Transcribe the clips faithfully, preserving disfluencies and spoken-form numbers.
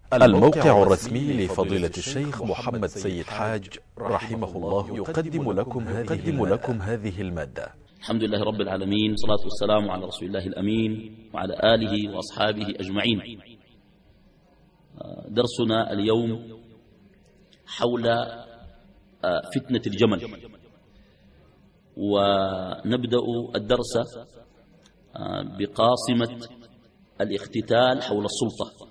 الموقع الرسمي لفضيلة الشيخ محمد سيد حاج رحمه الله يقدم لكم هذه, لكم هذه المادة. الحمد لله رب العالمين، والصلاة والسلام على رسول الله الأمين وعلى آله وأصحابه أجمعين. درسنا اليوم حول فتنة الجمل، ونبدأ الدرس بقاصمة الاقتتال حول السلطة،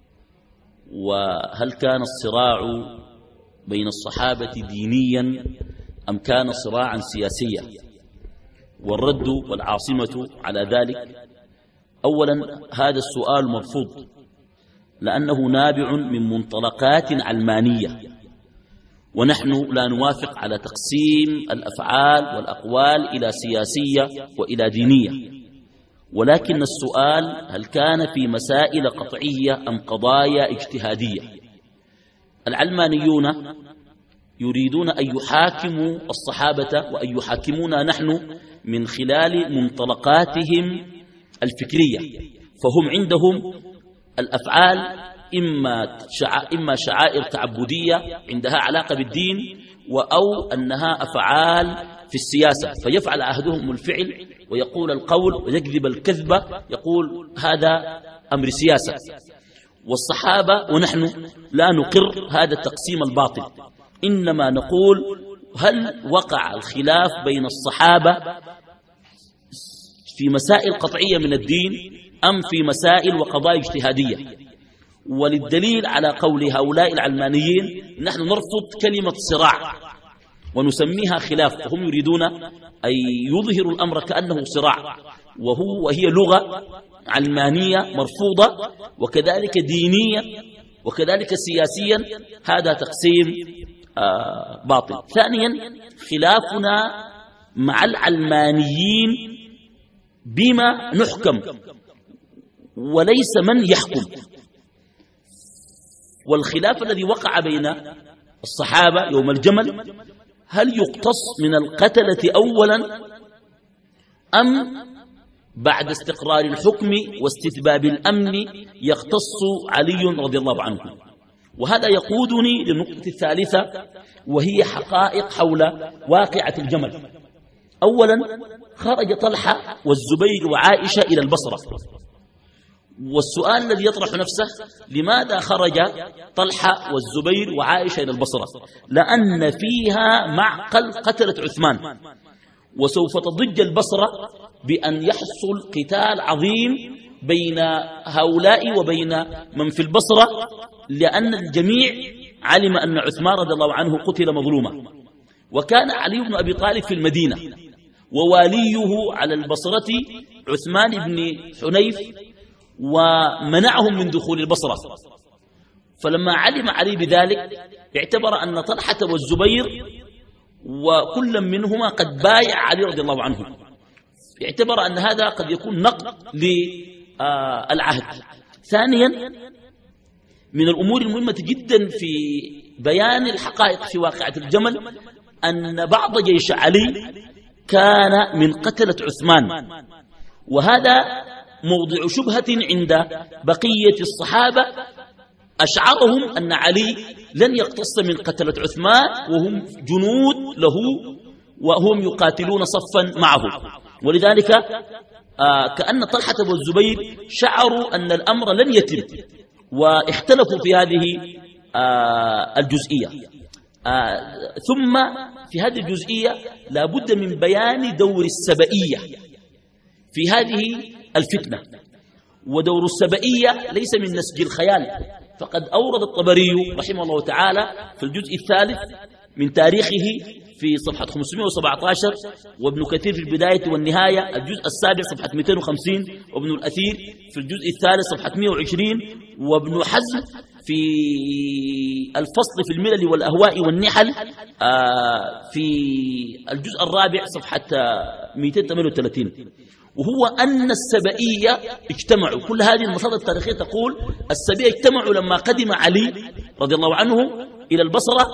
وهل كان الصراع بين الصحابة دينيا أم كان صراعا سياسيا؟ والرد والعاصمة على ذلك: أولا، هذا السؤال مرفوض لأنه نابع من منطلقات علمانية، ونحن لا نوافق على تقسيم الأفعال والأقوال إلى سياسية وإلى دينية، ولكن السؤال: هل كان في مسائل قطعية أم قضايا اجتهادية؟ العلمانيون يريدون أن يحاكموا الصحابة وأن يحاكمونا نحن من خلال منطلقاتهم الفكرية، فهم عندهم الأفعال إما إما شعائر تعبدية عندها علاقة بالدين، أو أنها أفعال في السياسة، فيفعل أحدهم الفعل ويقول القول ويكذب الكذبة، يقول هذا أمر سياسة. والصحابة ونحن لا نقر هذا التقسيم الباطل، إنما نقول: هل وقع الخلاف بين الصحابة في مسائل قطعية من الدين أم في مسائل وقضايا اجتهادية؟ وللدليل على قول هؤلاء العلمانيين نحن نرفض كلمة صراع ونسميها خلاف، وهم يريدون أن يظهروا الأمر كأنه صراع، وهو وهي لغة علمانية مرفوضة، وكذلك دينيا وكذلك سياسيا، هذا تقسيم آه باطل. ثانيا، خلافنا مع العلمانيين بما نحكم وليس من يحكم، والخلاف الذي وقع بين الصحابة يوم الجمل: هل يقتص من القتلة أولا أم بعد استقرار الحكم واستتباب الأمن يقتص علي رضي الله عنه؟ وهذا يقودني للنقطة الثالثة، وهي حقائق حول واقعة الجمل. أولا، خرج طلحة والزبير وعائشة إلى البصرة، والسؤال الذي يطرح نفسه: لماذا خرج طلحة والزبير وعائشة إلى البصرة؟ لأن فيها معقل قتلة عثمان، وسوف تضج البصرة بأن يحصل قتال عظيم بين هؤلاء وبين من في البصرة، لأن الجميع علم أن عثمان رضي الله عنه قتل مظلوما، وكان علي بن أبي طالب في المدينة، وواليه على البصرة عثمان بن حنيف، ومنعهم من دخول البصرة. فلما علم علي بذلك اعتبر أن طلحة والزبير وكل منهما قد بايع علي رضي الله عنه، اعتبر أن هذا قد يكون نقض للعهد. ثانيا، من الأمور المهمة جدا في بيان الحقائق في واقعة الجمل أن بعض جيش علي كان من قتلة عثمان، وهذا موضع شبهة عند بقية الصحابة، أشعرهم أن علي لن يقتص من قتلة عثمان وهم جنود له وهم يقاتلون صفا معه، ولذلك آه كأن طلحة والزبير شعروا أن الأمر لن يتم، واختلفوا في هذه آه الجزئية. آه ثم في هذه الجزئية لا بد من بيان دور السبئية في هذه الفتنة، ودور السبئية ليس من نسج الخيال، فقد أورد الطبري رحمه الله تعالى في الجزء الثالث من تاريخه في صفحة خمسمائة وسبعة عشر، وابن كثير في البداية والنهاية الجزء السابع صفحة مئتين وخمسين، وابن الأثير في الجزء الثالث صفحة مئة وعشرين، وابن حزم في الفصل في الملل والأهواء والنحل في الجزء الرابع صفحة مئتين وثمانية وثلاثين. وهو أن السبئية اجتمعوا، كل هذه المصادر التاريخية تقول السبئية اجتمعوا لما قدم علي رضي الله عنه إلى البصرة،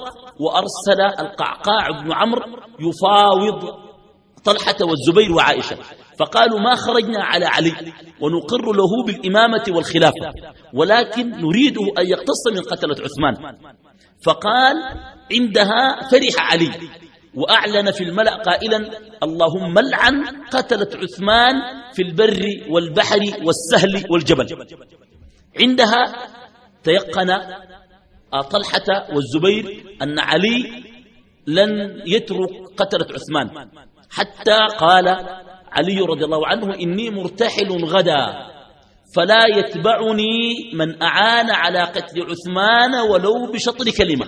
وأرسل القعقاع بن عمرو يفاوض طلحة والزبير وعائشة، فقالوا ما خرجنا على علي ونقر له بالإمامة والخلافة، ولكن نريده أن يقتص من قتلة عثمان. فقال عندها فرح علي وأعلن في الملأ قائلا اللهم لعن قتلة عثمان في البر والبحر والسهل والجبل. عندها تيقن طلحة والزبير أن علي لن يترك قتلة عثمان، حتى قال علي رضي الله عنه إني مرتحل غدا فلا يتبعني من أعان على قتل عثمان ولو بشطر كلمة.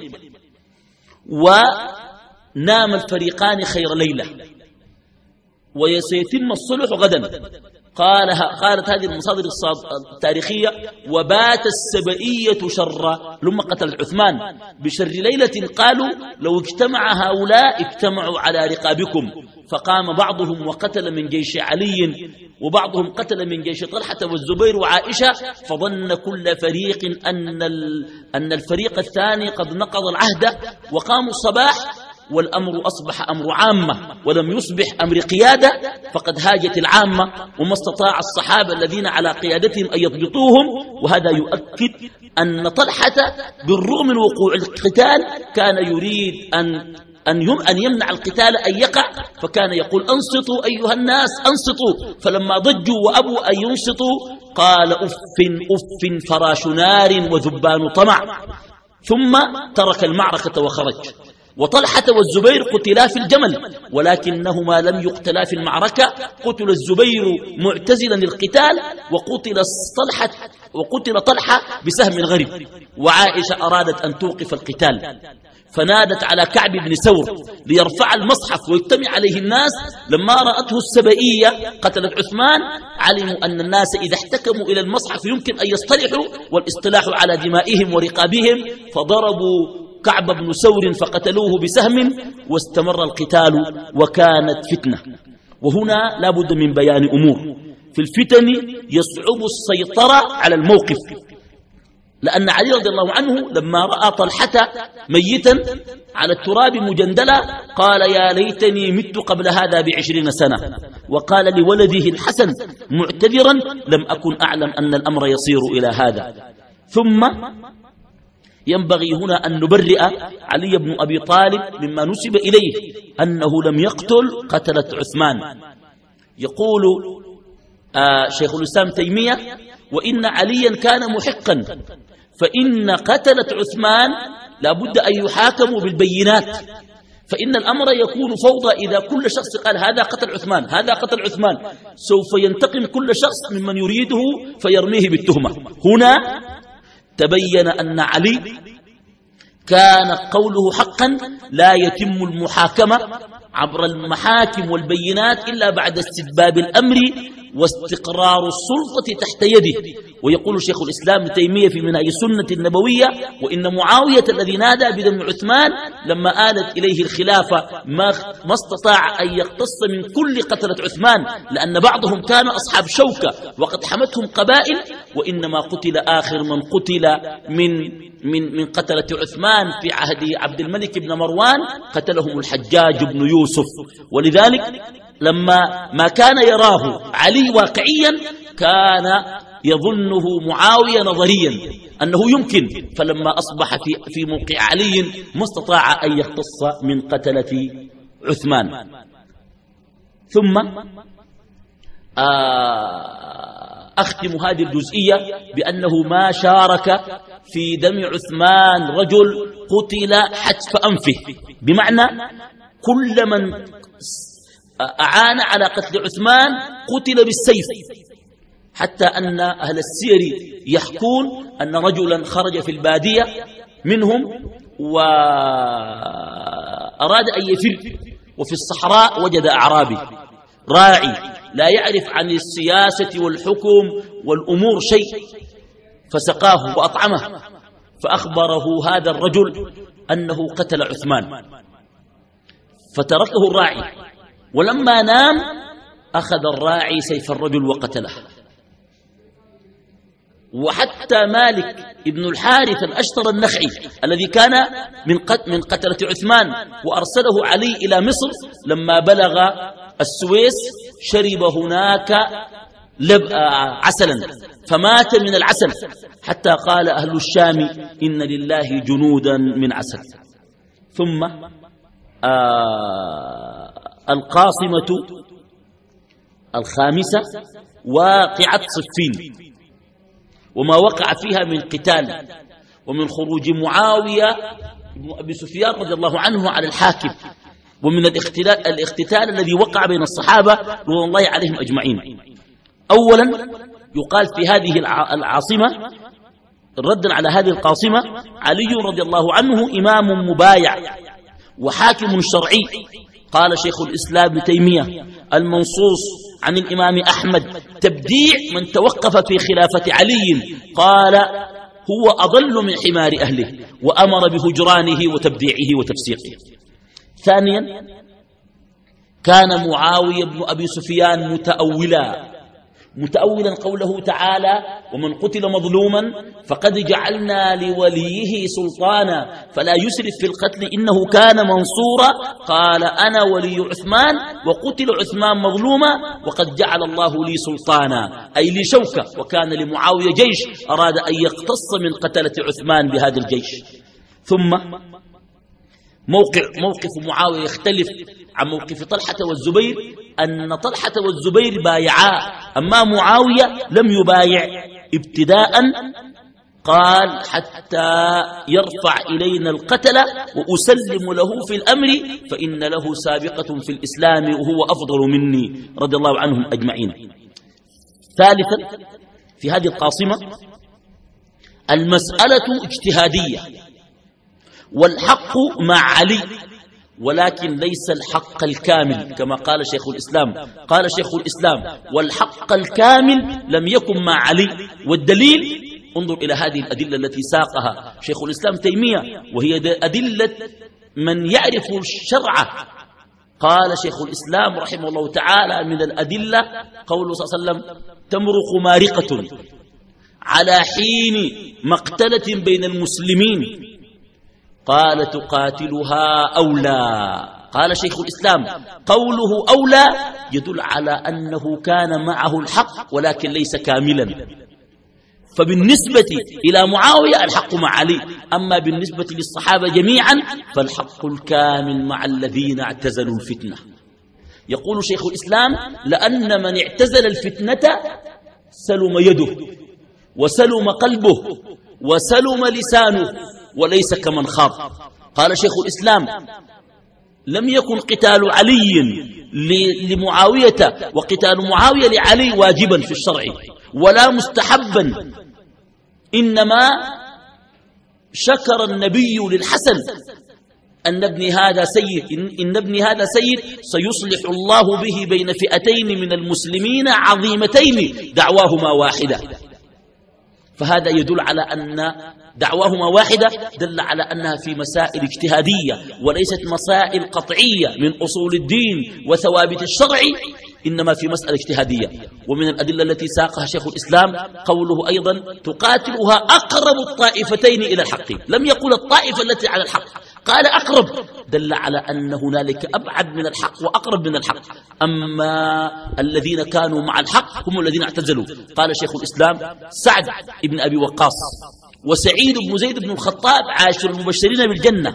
ونام الفريقان خير ليلة وسيتم الصلح غدا. قالها قالت هذه المصادر التاريخية وبات السبئية شر لما قتلت عثمان بشر ليلة قالوا لو اجتمع هؤلاء اجتمعوا على رقابكم. فقام بعضهم وقتل من جيش علي وبعضهم قتل من جيش طلحة والزبير وعائشة، فظن كل فريق أن, أن الفريق الثاني قد نقض العهد وقاموا الصباح والأمر أصبح أمر عامة ولم يصبح أمر قيادة، فقد هاجت العامة وما استطاع الصحابة الذين على قيادتهم أن يضبطوهم. وهذا يؤكد أن طلحة بالرغم من وقوع القتال كان يريد أن أن يمنع القتال أن يقع، فكان يقول أنصتوا أيها الناس أنصتوا. فلما ضجوا وأبوا أن ينصتوا قال أف أف فراش نار وذبان طمع، ثم ترك المعركة وخرج. وطلحة والزبير قتلا في الجمل ولكنهما لم يقتلا في المعركة. قتل الزبير معتزلا للقتال وقتل طلحة وقتل طلحة بسهم غريب. وعائشة أرادت أن توقف القتال فنادت على كعب بن ثور ليرفع المصحف ويجتمع عليه الناس. لما رأته السبئية قتلت عثمان علموا أن الناس إذا احتكموا إلى المصحف يمكن أن يصطلحوا والاصطلاح على دمائهم ورقابهم، فضربوا كعب بن ثور فقتلوه بسهم واستمر القتال وكانت فتنة. وهنا لا بد من بيان أمور. في الفتن يصعب السيطرة على الموقف، لأن علي رضي الله عنه لما رأى طلحة ميتا على التراب مجندلا قال يا ليتني مت قبل هذا بعشرين سنة، وقال لولده الحسن معتذرا لم أكن أعلم أن الأمر يصير إلى هذا. ثم ينبغي هنا أن نبرئ علي بن أبي طالب مما نسب إليه أنه لم يقتل قتلة عثمان. يقول آه شيخ الإسلام تيمية وإن عليا كان محقا، فإن قتلة عثمان لابد أن يحاكموا بالبينات، فإن الأمر يكون فوضى إذا كل شخص قال هذا قتل عثمان هذا قتل عثمان، سوف ينتقم كل شخص ممن يريده فيرميه بالتهمة. هنا تبين أن علي كان قوله حقا، لا يتم المحاكمة عبر المحاكم والبينات إلا بعد استتباب الأمر واستقرار السلطة تحت يده. ويقول شيخ الإسلام ابن تيمية في منهج السنة النبوية وإن معاوية الذي نادى بدم عثمان لما آلت إليه الخلافة ما, ما استطاع أن يقتص من كل قتلة عثمان، لأن بعضهم كان أصحاب شوكة وقد حمتهم قبائل، وإنما قتل آخر من قتل من من من قتلة عثمان في عهد عبد الملك بن مروان قتلهم الحجاج بن يوسف. ولذلك لما ما كان يراه علي واقعيا كان يظنه معاوية نظريا أنه يمكن، فلما أصبح في, في موقع علي ما استطاع أن يختص من قتلة عثمان. ثم أختم هذه الجزئية بأنه ما شارك في دم عثمان رجل قتل حتف أنفه، بمعنى كل من أعان على قتل عثمان قتل بالسيف، حتى أن أهل السير يحكون أن رجلا خرج في البادية منهم وأراد أن يفر، وفي الصحراء وجد أعرابي راعي لا يعرف عن السياسة والحكم والأمور شيء، فسقاه وأطعمه، فأخبره هذا الرجل أنه قتل عثمان، فتركه الراعي، ولما نام أخذ الراعي سيف الرجل وقتله. وحتى مالك ابن الحارث الأشتر النخعي الذي كان من من قتلة عثمان وأرسله علي إلى مصر، لما بلغ السويس شرب هناك لب عسلا فمات من العسل، حتى قال أهل الشام إن لله جنودا من عسل. ثم آه القاصمة الخامسة واقعة صفين وما وقع فيها من قتال ومن خروج معاوية بن أبي سفيان رضي الله عنه على الحاكم، ومن الاختلال, الاختتال الذي وقع بين الصحابة رضي الله عليهم أجمعين. أولا يقال في هذه العاصمة ردا على هذه القاصمة: علي رضي الله عنه إمام مبايع وحاكم شرعي. قال شيخ الإسلام ابن تيمية: المنصوص عن الإمام أحمد تبديع من توقف في خلافة علي، قال هو أضل من حمار أهله، وأمر بهجرانه وتبديعه وتفسيقه. ثانيا كان معاوية بن أبي سفيان متأولا متأولا قوله تعالى: ومن قتل مظلوما فقد جعلنا لوليه سلطانا فلا يسرف في القتل إنه كان منصورا. قال: أنا ولي عثمان وقتل عثمان مظلوما وقد جعل الله لي سلطانا، أي لي شوكة. وكان لمعاوية جيش أراد أن يقتص من قتلة عثمان بهذا الجيش. ثم موقع موقف معاوية يختلف عن موقف طلحة والزبير، أن طلحة والزبير بايعا، أما معاوية لم يبايع ابتداء. قال: حتى يرفع إلينا القتل وأسلم له في الأمر فإن له سابقة في الإسلام وهو أفضل مني، رضي الله عنهم أجمعين. ثالثا في هذه القاصمة المسألة اجتهادية، والحق مع علي، ولكن ليس الحق الكامل كما قال شيخ الإسلام. قال شيخ الإسلام: والحق الكامل لم يكن مع علي. والدليل انظر إلى هذه الأدلة التي ساقها شيخ الإسلام تيمية، وهي أدلة من يعرف الشرع. قال شيخ الإسلام رحمه الله تعالى: من الأدلة قوله صلى الله عليه وسلم: تمرق مارقة على حين مقتلة بين المسلمين، قال: تقاتلها أولى. قال شيخ الإسلام: قوله أولى يدل على أنه كان معه الحق ولكن ليس كاملا. فبالنسبة إلى معاوية الحق مع علي، أما بالنسبة للصحابة جميعا فالحق الكامل مع الذين اعتزلوا الفتنة. يقول شيخ الإسلام: لأن من اعتزل الفتنة سلم يده وسلم قلبه وسلم لسانه وليس كمن خاض. قال شيخ الإسلام: لم يكن قتال علي لمعاوية وقتال معاوية لعلي واجبا في الشرع ولا مستحبا، إنما شكر النبي للحسن أن ابني هذا سيد إن ابني هذا سيد سيصلح الله به بين فئتين من المسلمين عظيمتين دعواهما واحدة. فهذا يدل على أن دعواهما واحدة، دل على أنها في مسائل اجتهادية وليست مسائل قطعية من أصول الدين وثوابت الشرع، إنما في مسألة اجتهادية. ومن الأدلة التي ساقها شيخ الإسلام قوله أيضا: تقاتلها أقرب الطائفتين إلى الحق. لم يقل الطائفة التي على الحق، قال أقرب، دل على أن هنالك أبعد من الحق وأقرب من الحق. أما الذين كانوا مع الحق هم الذين اعتزلوا. قال شيخ الإسلام: سعد بن أبي وقاص وسعيد بن زيد بن الخطاب عاشر المبشرين بالجنة،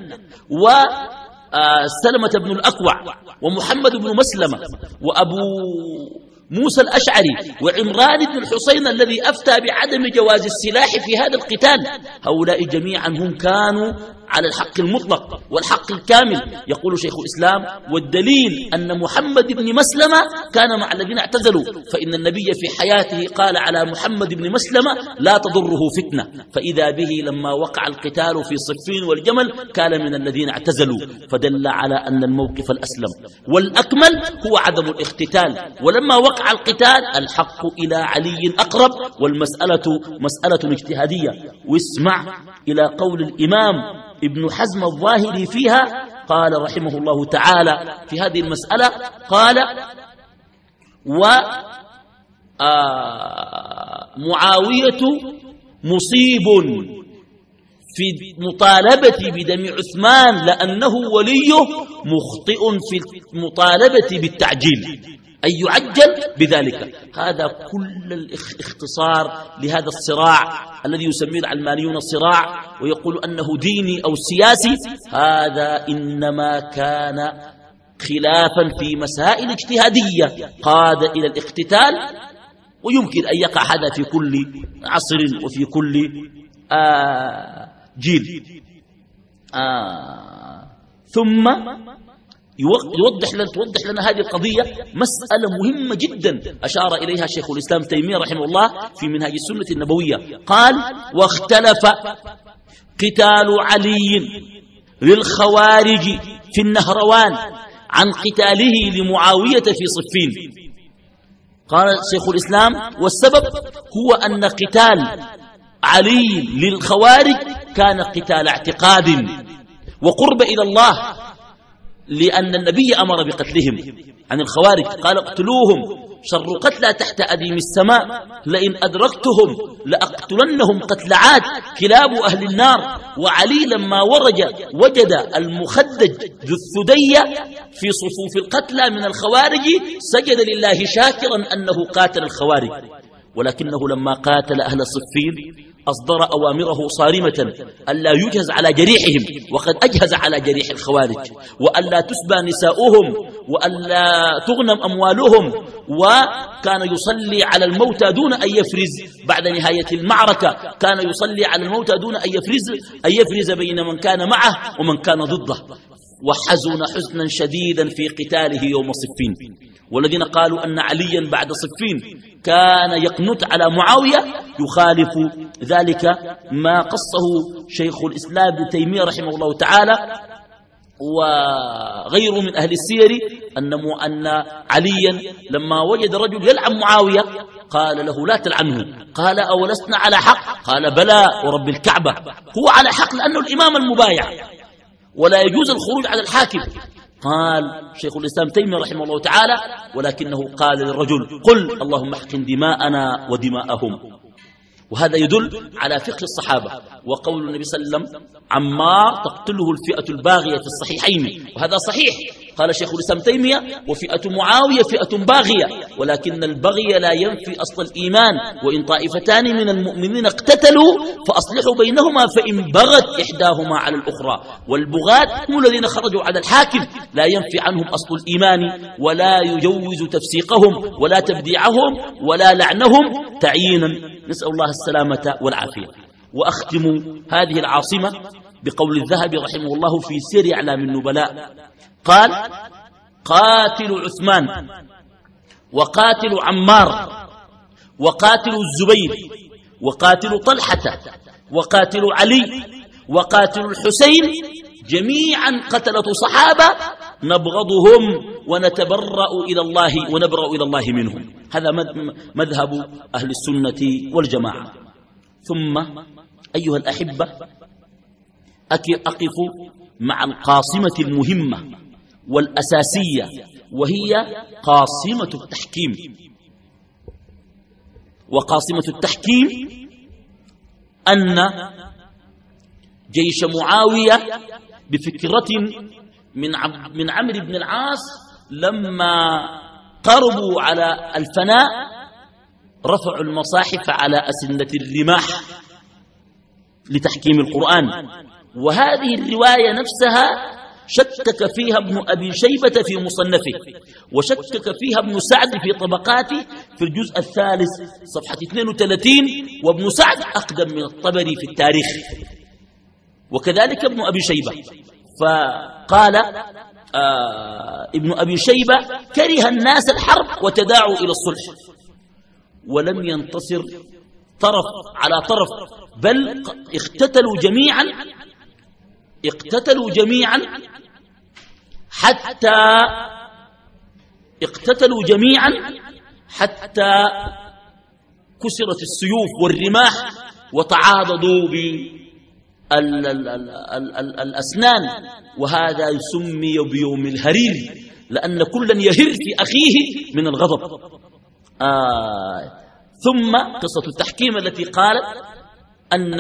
وسلمة بن الأكوع ومحمد بن مسلمة وأبو موسى الأشعري وعمران بن الحسين الذي أفتى بعدم جواز السلاح في هذا القتال، هؤلاء جميعا هم كانوا على الحق المطلق والحق الكامل. يقول شيخ الإسلام: والدليل أن محمد بن مسلمة كان مع الذين اعتزلوا، فإن النبي في حياته قال على محمد بن مسلمة: لا تضره فتنة، فإذا به لما وقع القتال في صفين والجمل كان من الذين اعتزلوا، فدل على أن الموقف الأسلم والأكمل هو عدم الاختتال. ولما وقع القتال الحق إلى علي أقرب، والمسألة مسألة اجتهادية. واسمع إلى قول الإمام ابن حزم الظاهري فيها، قال رحمه الله تعالى في هذه المسألة، قال: ومعاوية مصيب في مطالبة بدم عثمان لأنه وليه، مخطئ في المطالبة بالتعجيل، أن يعجل بذلك. هذا كل الاختصار لهذا الصراع الذي يسميه العلمانيون صراع ويقول أنه ديني أو سياسي. هذا إنما كان خلافا في مسائل اجتهادية قاد إلى الاقتتال، ويمكن أن يقع هذا في كل عصر وفي كل آه جيل. آه ثم يوضح لنا توضح لنا هذه القضية مسألة مهمة جدا أشار إليها شيخ الإسلام تيمية رحمه الله في منهاج السنة النبوية. قال: واختلف قتال علي للخوارج في النهروان عن قتاله لمعاوية في صفين. قال شيخ الإسلام: والسبب هو أن قتال علي للخوارج كان قتال اعتقاد وقرب إلى الله، لأن النبي أمر بقتلهم عن الخوارج، قال: اقتلوهم شر قتلى تحت أديم السماء، لئن أدركتهم لأقتلنهم قتل عاد كلاب أهل النار. وعلي لما ورج وجد المخدج ذو الثدي في صفوف القتلى من الخوارج سجد لله شاكرا أنه قاتل الخوارج، ولكنه لما قاتل أهل صفين أصدر أوامره صارمة ألا يجهز على جريحهم، وقد أجهز على جريح الخوارج، وألا تسبى نساؤهم، وألا تغنم أموالهم، وكان يصلي على الموتى دون أن يفرز بعد نهاية المعركة، كان يصلي على الموتى دون أن يفرز, أن يفرز بين من كان معه ومن كان ضده. وحزن حزنا شديدا في قتاله يوم صفين. والذين قالوا أن عليا بعد صفين كان يقنت على معاوية يخالف ذلك ما قصه شيخ الإسلام ابن تيمية رحمه الله تعالى وغيره من أهل السير أن أن عليا لما وجد رجل يلعن معاوية قال له: لا تلعنه. قال: أولسنا على حق؟ قال: بلى ورب الكعبة، هو على حق لأنه الإمام المبايع ولا يجوز الخروج على الحاكم. قال شيخ الإسلام تيمية رحمه الله تعالى: ولكنه قال للرجل: قل اللهم احقن دماءنا ودماءهم. وهذا يدل على فقه الصحابة وقول النبي صلى الله عليه وسلم: عمار تقتله الفئة الباغية في الصحيحين، وهذا صحيح. قال شيخ الإسلام تيمية: وفئة معاوية فئة باغية، ولكن البغي لا ينفي أصل الإيمان، وإن طائفتان من المؤمنين اقتتلوا فأصلحوا بينهما فإن بغت إحداهما على الأخرى. والبغاة هم الذين خرجوا على الحاكم لا ينفي عنهم أصل الإيمان، ولا يجوز تفسيقهم ولا تبديعهم ولا لعنهم تعيينا، نسأل الله السلامة والعافية. وأختم هذه العاصمة بقول الذهبي رحمه الله في سير أعلام النبلاء، قال: قاتل عثمان وقاتل عمار وقاتل الزبير وقاتل طلحة وقاتل علي وقاتل الحسين جميعا قتلة صحابة نبغضهم ونتبرأ إلى الله ونبرأ إلى الله منهم. هذا مذهب أهل السنة والجماعة. ثم أيها الأحبة، أقف مع القاصمة المهمة والأساسية، وهي قاصمة التحكيم. وقاصمة التحكيم أن جيش معاوية بفكرة من من عمرو بن العاص لما قربوا على الفناء رفعوا المصاحف على أسنة الرماح لتحكيم القرآن. وهذه الرواية نفسها شكك فيها ابن أبي شيبة في مصنفه، وشكك فيها ابن سعد في طبقاته في الجزء الثالث صفحة اثنين وثلاثين، وابن سعد أقدم من الطبري في التاريخ، وكذلك ابن أبي شيبة. فقال آه ابن أبي شيبة: كره الناس الحرب وتداعوا إلى الصلح، ولم ينتصر طرف على طرف، بل اقتتلوا جميعا اقتتلوا جميعا حتى اقتتلوا جميعا حتى كسرت السيوف والرماح وتعاضدوا بالأسنان. وهذا يسمي بيوم الهرير، لأن كلا يهر في أخيه من الغضب. آه ثم قصة التحكيم التي قالت أن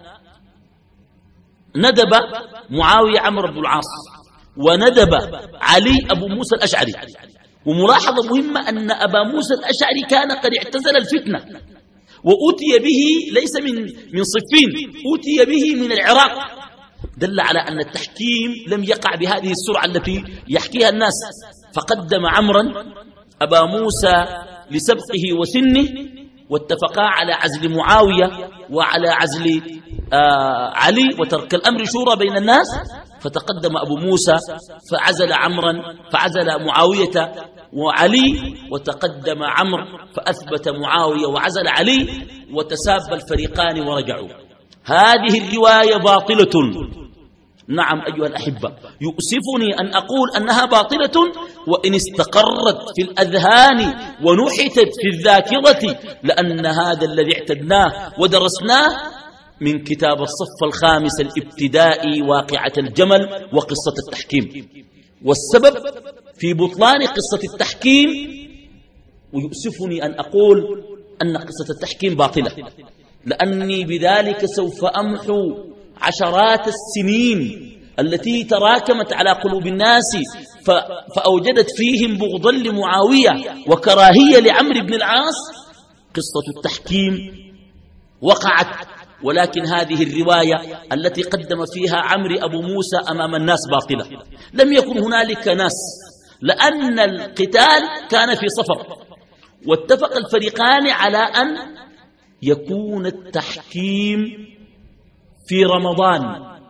ندب معاوية عمرو بن العاص، وندب علي أبو موسى الأشعري، وملاحظة مهمة أن أبا موسى الأشعري كان قد اعتزل الفتنة وأتي به ليس من من صفين، أتي به من العراق، دل على أن التحكيم لم يقع بهذه السرعة التي يحكيها الناس. فقدم عمرا أبا موسى لسبقه وسنه، واتفقا على عزل معاوية وعلى عزل آه علي وترك الأمر شورى بين الناس. فتقدم أبو موسى فعزل عمرا فعزل معاوية وعلي، وتقدم عمرو فأثبت معاوية وعزل علي، وتساب الفريقان ورجعوا. هذه الرواية باطلة. نعم أيها الأحبة، يؤسفني أن أقول أنها باطلة، وإن استقرت في الأذهان ونحتت في الذاكرة، لأن هذا الذي اعتدناه ودرسناه من كتاب الصف الخامس الابتدائي واقعة الجمل وقصة التحكيم. والسبب في بطلان قصة التحكيم، ويؤسفني أن أقول أن قصة التحكيم باطلة، لأني بذلك سوف أمحو عشرات السنين التي تراكمت على قلوب الناس فأوجدت فيهم بغضا لمعاوية وكراهية لعمرو بن العاص. قصة التحكيم وقعت، ولكن هذه الرواية التي قدم فيها عمرو أبو موسى أمام الناس باطلة. لم يكن هنالك ناس، لأن القتال كان في صفر، واتفق الفريقان على أن يكون التحكيم في رمضان،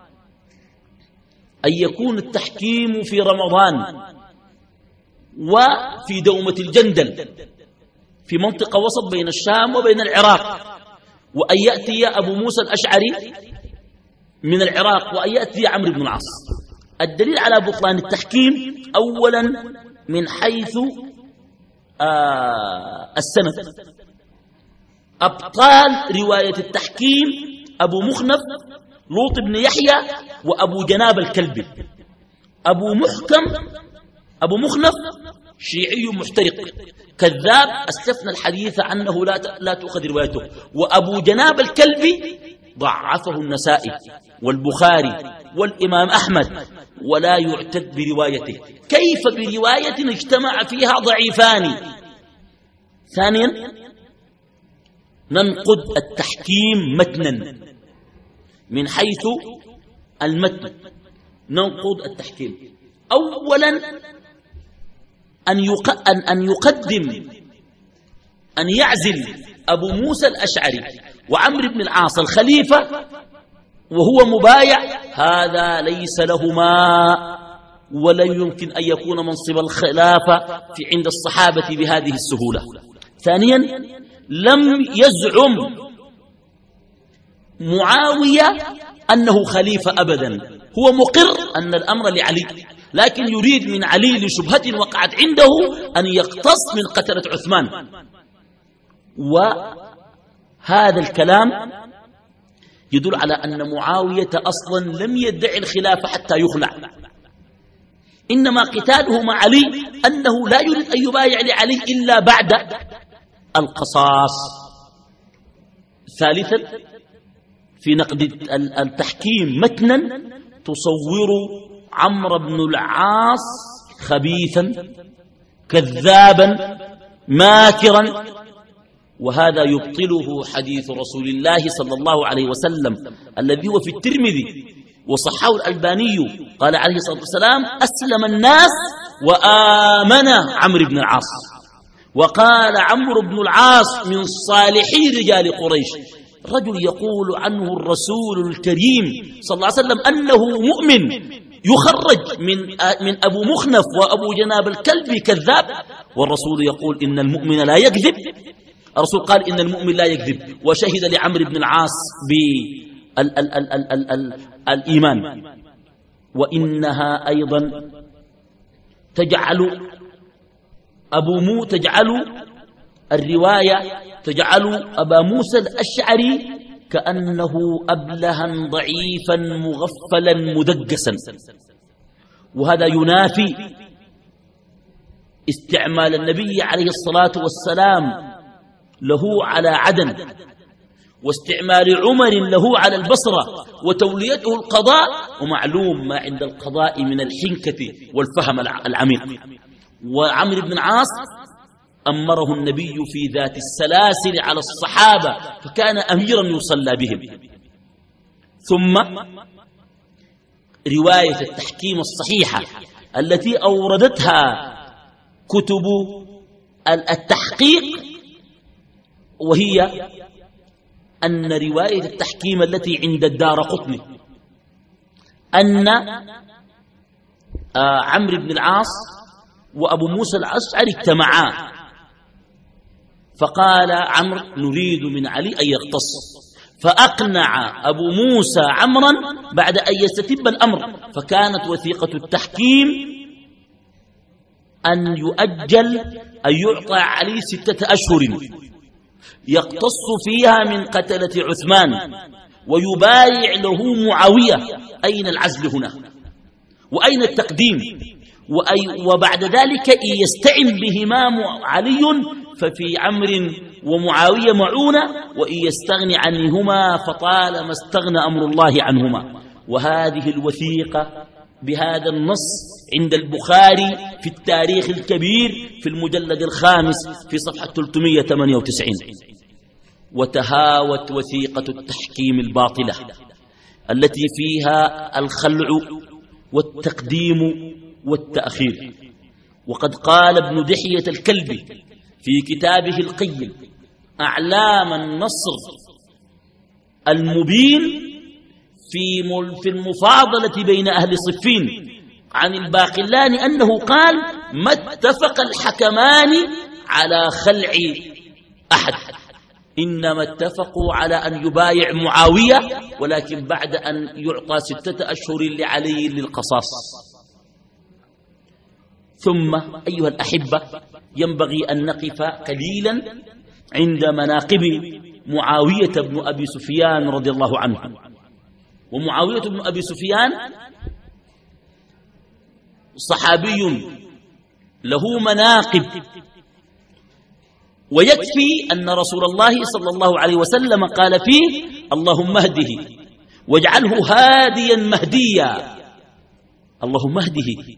أن يكون التحكيم في رمضان وفي دومة الجندل في منطقة وسط بين الشام وبين العراق، وأن يأتي أبو موسى الأشعري من العراق، وأن يأتي عمرو بن العاص. الدليل على بطلان التحكيم أولا من حيث آه السند. أبطال رواية التحكيم أبو مخنف لوط بن يحيى وأبو جناب الكلبي. أبو محكم أبو مخنف شيعي محترق كذاب، استثنى الحديث عنه لا لا تؤخذ روايته. وأبو جناب الكلبي ضعفه النسائي والبخاري والإمام أحمد ولا يعتد بروايته. كيف برواية اجتمع فيها ضعيفان؟ ثانيا، ننقد التحكيم متنا من حيث المتن. ننقد التحكيم أولا أن أن يقدم أن يعزل أبو موسى الأشعري وعمرو بن العاص الخليفة وهو مبايع، هذا ليس لهما ولا يمكن أن يكون منصب الخلافة في عند الصحابة بهذه السهولة. ثانيا، لم يزعم معاوية أنه خليفة أبدا، هو مقر أن الأمر لعلي، لكن يريد من علي لشبهة وقعت عنده أن يقتص من قتلة عثمان. وهذا الكلام يدل على أن معاوية أصلا لم يدعي الخلافة حتى يخلع، إنما قتاله مع علي أنه لا يريد أن يبايع لعلي إلا بعد القصاص. ثالثا، في نقد التحكيم متنا تصور عمرو بن العاص خبيثا كذابا ماكرا، وهذا يبطله حديث رسول الله صلى الله عليه وسلم الذي هو في الترمذي وصححه الألباني، قال عليه الصلاة والسلام: أسلم الناس وآمن عمرو بن العاص. وقال عمرو بن العاص من صالحي رجال قريش، رجل يقول عنه الرسول الكريم صلى الله عليه وسلم أنه مؤمن، يخرج من من أبو مخنف وأبو جناب الكلبي كذاب، والرسول يقول إن المؤمن لا يكذب. الرسول قال إن المؤمن لا يكذب، وشهد لعمرو بن العاص بالإيمان. وإنها أيضا تجعل أبو مو تجعل الرواية تجعل أبا موسى الأشعري كأنه أبلها ضعيفا مغفلا مدقسا، وهذا ينافي استعمال النبي عليه الصلاة والسلام له على عدن، واستعمال عمر له على البصرة، وتوليته القضاء، ومعلوم ما عند القضاء من الحنكة والفهم العميق. وعمرو بن العاص أمره النبي في ذات السلاسل على الصحابة، فكان أميرا يصلى بهم. ثم رواية التحكيم الصحيحة التي أوردتها كتب التحقيق، وهي أن رواية التحكيم التي عند الدارقطني أن عمرو بن العاص وأبو موسى الأشعري اجتمعا، فقال عمرو نريد من علي أن يقتص، فأقنع أبو موسى عمرا بعد أن يستتب الأمر، فكانت وثيقة التحكيم أن يؤجل أن يعطى علي ستة أشهر يقتص فيها من قتلة عثمان ويبايع له معاوية. أين العزل هنا وأين التقديم؟ وبعد ذلك إن يستعن بهما علي ففي عمرو ومعاوية معونة، وإن يستغني عنهما فطالما استغنى أمر الله عنهما. وهذه الوثيقة بهذا النص عند البخاري في التاريخ الكبير في المجلد الخامس في صفحة ثلاثمئة وثمانية وتسعين. وتهاوت وثيقة التحكيم الباطلة التي فيها الخلع والتقديم والتأخير. وقد قال ابن دحية الكلبي في كتابه القيم أعلام النصر المبين في المفاضلة بين أهل صفين عن الباقلان أنه قال ما اتفق الحكمان على خلع أحد، إنما اتفقوا على أن يبايع معاوية، ولكن بعد أن يعطى ستة أشهر لعلي للقصاص. ثم أيها الأحبة ينبغي أن نقف قليلا عند مناقب معاوية بن أبي سفيان رضي الله عنه. ومعاوية بن أبي سفيان صحابي له مناقب، ويكفي أن رسول الله صلى الله عليه وسلم قال فيه اللهم اهده واجعله هاديا مهديا، اللهم اهده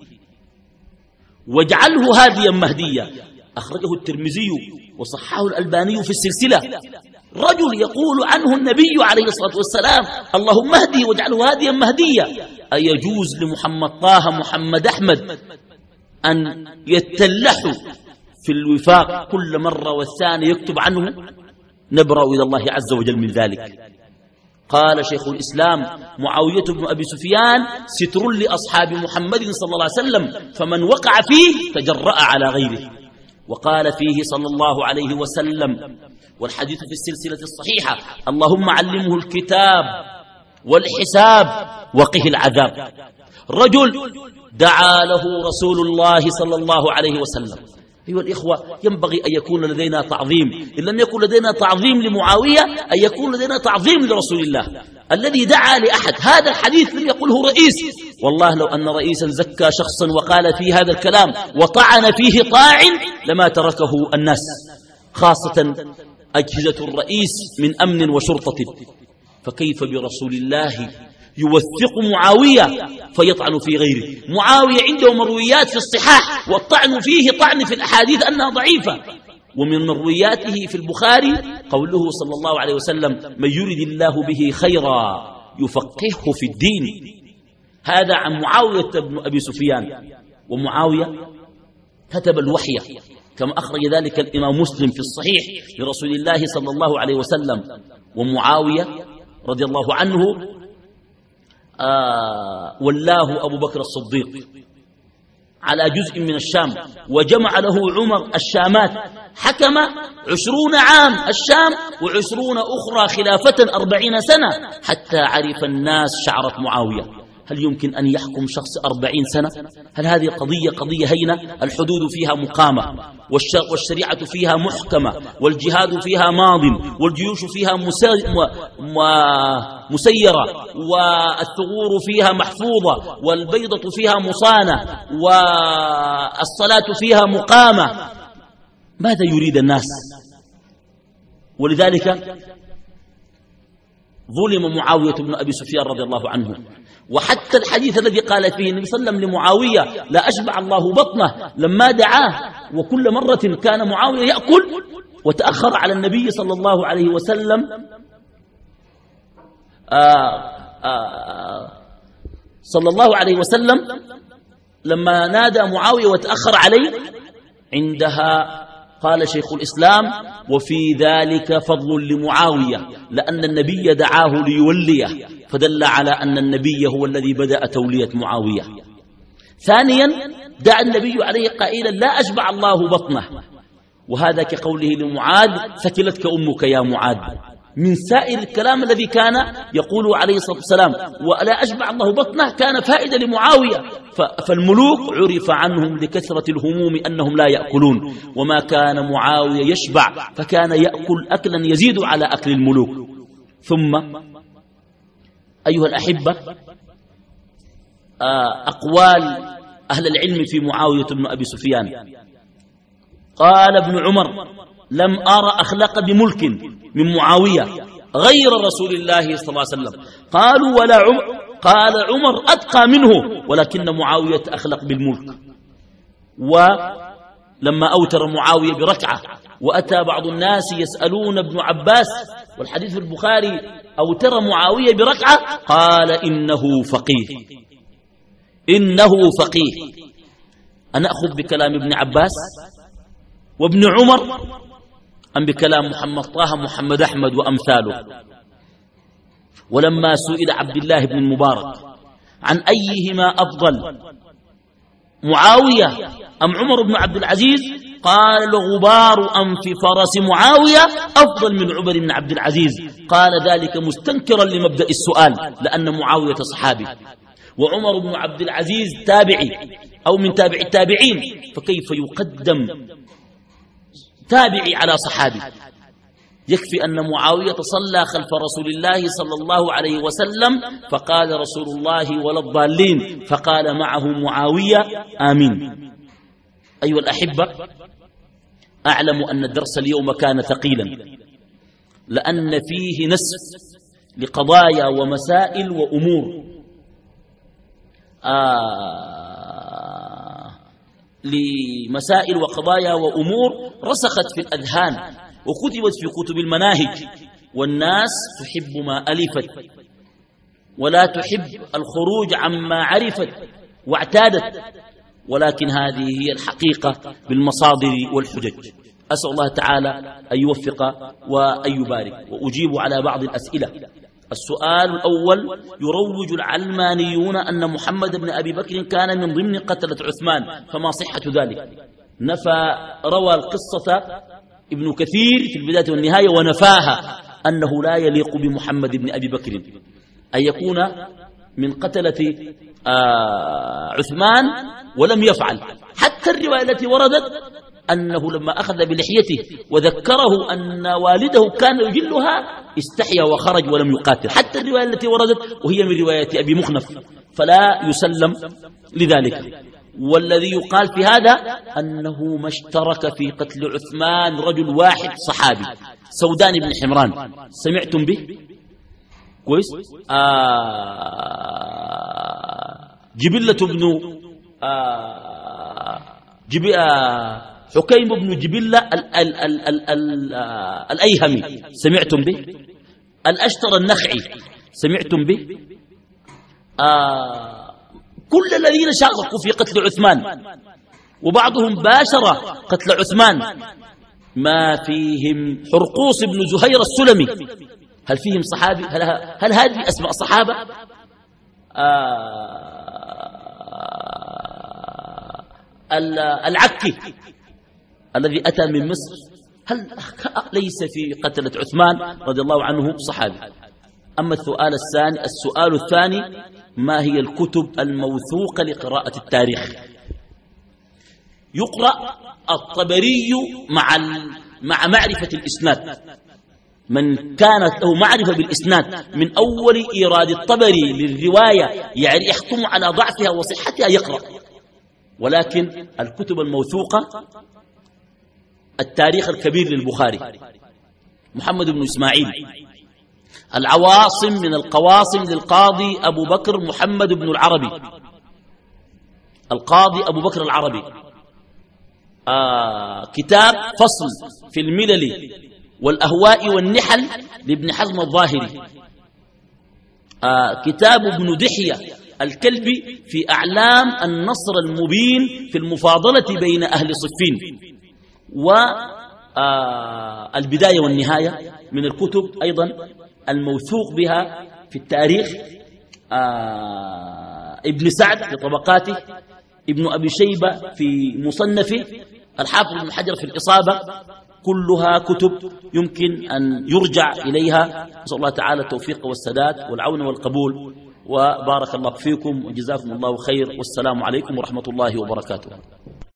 واجعله هاديا مهديا. أخرجه الترمذي وصححه الألباني في السلسلة. رجل يقول عنه النبي عليه الصلاة والسلام اللهم اهده واجعله هاديا مهديا. أيجوز لمحمد طه محمد أحمد أن يتلحوا في الوفاق كل مرة والثاني يكتب عنه؟ نبرأ إلى الله عز وجل من ذلك. قال شيخ الإسلام معاوية بن أبي سفيان ستر لأصحاب محمد صلى الله عليه وسلم، فمن وقع فيه تجرأ على غيره. وقال فيه صلى الله عليه وسلم والحديث في السلسلة الصحيحة اللهم علمه الكتاب والحساب وقه العذاب. رجل دعا له رسول الله صلى الله عليه وسلم. أيها الإخوة ينبغي أن يكون لدينا تعظيم، إن لم يكن لدينا تعظيم لمعاوية أن يكون لدينا تعظيم لرسول الله الذي دعا لأحد. هذا الحديث لم يقله رئيس، والله لو أن رئيسا زكى شخصا وقال فيه هذا الكلام وطعن فيه طاعن لما تركه الناس، خاصة أجهزة الرئيس من أمن وشرطة. فكيف برسول الله يوثق معاوية فيطعن في غيره؟ معاوية عنده مرويات في الصحاح والطعن فيه طعن في الأحاديث أنها ضعيفة. ومن مروياته في البخاري قوله صلى الله عليه وسلم من يرد الله به خيرا يفقهه في الدين. هذا عن معاوية بن أبي سفيان. ومعاوية كتب الوحي كما أخرج ذلك الإمام مسلم في الصحيح لرسول الله صلى الله عليه وسلم. ومعاوية رضي الله عنه آه ولاه أبو بكر الصديق على جزء من الشام، وجمع له عمر الشامات، حكم عشرون عام الشام وعشرون أخرى خلافة أربعين سنة حتى عرف الناس شعرة معاوية. هل يمكن أن يحكم شخص أربعين سنة؟ هل هذه قضية قضية هينة؟ الحدود فيها مقامة، والشريعة فيها محكمة، والجهاد فيها ماض، والجيوش فيها مسيرة، والثغور فيها محفوظة، والبيضة فيها مصانة، والصلاة فيها مقامة. ماذا يريد الناس؟ ولذلك ظلم معاوية بن أبي سفيان رضي الله عنه. وحتى الحديث الذي قال فيه النبي صلى الله عليه وسلم لمعاوية لا أشبع الله بطنه لما دعاه، وكل مرة كان معاوية يأكل وتأخر على النبي صلى الله عليه وسلم آآ آآ صلى الله عليه وسلم لما نادى معاوية وتأخر عليه. عندها قال شيخ الإسلام وفي ذلك فضل لمعاوية لأن النبي دعاه ليوليه، فدل على أن النبي هو الذي بدأ تولية معاوية. ثانيا دعا النبي عليه قائلا لا أشبع الله بطنه، وهذا كقوله لمعاذ ثكلتك أمك يا معاذ، من سائر الكلام الذي كان يقوله عليه الصلاة والسلام. ولا أشبع الله بطنه كان فائدة لمعاوية، فالملوك عرف عنهم لكثرة الهموم أنهم لا يأكلون، وما كان معاوية يشبع فكان يأكل أكلا يزيد على أكل الملوك. ثم أيها الأحبة أقوال أهل العلم في معاوية بن أبي سفيان. قال ابن عمر لم أرى أخلق بملك من معاوية غير رسول الله صلى الله عليه وسلم. قالوا ولا عمر؟ قال عمر أتقى منه ولكن معاوية أخلق بالملك. ولما أوتر معاوية بركعة وأتى بعض الناس يسألون ابن عباس والحديث في البخاري أوتر معاوية بركعة قال إنه فقيه، إنه فقيه. أنا أخذ بكلام ابن عباس وابن عمر أم بكلام محمد طه محمد أحمد وأمثاله؟ ولما سئل عبد الله بن المبارك عن أيهما أفضل معاوية أم عمر بن عبد العزيز قال غبار أنف فرس معاوية أفضل من عمر بن عبد العزيز. قال ذلك مستنكرا لمبدأ السؤال لأن معاوية صحابي وعمر بن عبد العزيز تابعي أو من تابع التابعين، فكيف يقدم تابعي على صحابي؟ يكفي أن معاوية صلى خلف رسول الله صلى الله عليه وسلم فقال رسول الله ولا الضالين، فقال معه معاوية آمين. أيها الأحبة أعلم أن الدرس اليوم كان ثقيلا لأن فيه نسف لقضايا ومسائل وأمور آه لمسائل وقضايا وأمور رسخت في الأذهان وكتبت في كتب المناهج، والناس تحب ما ألفت ولا تحب الخروج عما عرفت واعتادت، ولكن هذه هي الحقيقة بالمصادر والحجج. أسأل الله تعالى أن يوفق وأن يبارك. وأجيب على بعض الأسئلة. السؤال الأول: يروج العلمانيون أن محمد بن أبي بكر كان من ضمن قتلة عثمان، فما صحة ذلك؟ نفى روى القصة ابن كثير في البداية والنهاية ونفاها، أنه لا يليق بمحمد بن أبي بكر أن يكون من قتلة آه عثمان ولم يفعل. حتى الرواية التي وردت أنه لما أخذ بلحيته وذكره أن والده كان يجلها استحيا وخرج ولم يقاتل. حتى الرواية التي وردت وهي من رواية أبي مخنف، فلا يسلم لذلك. والذي يقال في هذا أنه ما اشترك في قتل عثمان رجل واحد صحابي، سودان بن حمران. سمعتم به؟ كويس. آه جبلة بن آه جب آه حكيم بن جبلة ال ال ال ال ال آه الأيهمي، سمعتم به؟ الأشتر النخعي، سمعتم به؟ آه كل الذين شاركوا في قتل عثمان وبعضهم باشر قتل عثمان، ما فيهم حرقوس بن زهير السلمي، هل فيهم صحابي؟ هل, هل هذه أسماء صحابة؟ آه العكي الذي أتى من مصر، هل ليس في قتلة عثمان رضي الله عنه صحابي؟ أما السؤال الثاني السؤال الثاني ما هي الكتب الموثوقة لقراءة التاريخ؟ يقرأ الطبري مع مع معرفة الإسناد، من كانت له معرفة بالإسناد من أول إيراد الطبري للرواية يعني يحكم على ضعفها وصحتها يقرأ. ولكن الكتب الموثوقة التاريخ الكبير للبخاري محمد بن إسماعيل، العواصم من القواصم للقاضي أبو بكر محمد بن العربي، القاضي أبو بكر العربي. آه كتاب فصل في الملل والأهواء والنحل لابن حزم الظاهري. آه كتاب ابن دحية الكلبي في أعلام النصر المبين في المفاضلة بين أهل صفين. والبداية والنهاية من الكتب أيضا الموثوق بها في التاريخ. آه ابن سعد في طبقاته، ابن أبي شيبة في مصنفه، الحافظ ابن حجر في الإصابة، كلها كتب يمكن أن يرجع إليها. نسأل الله تعالى التوفيق والسداد والعون والقبول، وبارك الله فيكم وجزاكم الله خير، والسلام عليكم ورحمة الله وبركاته.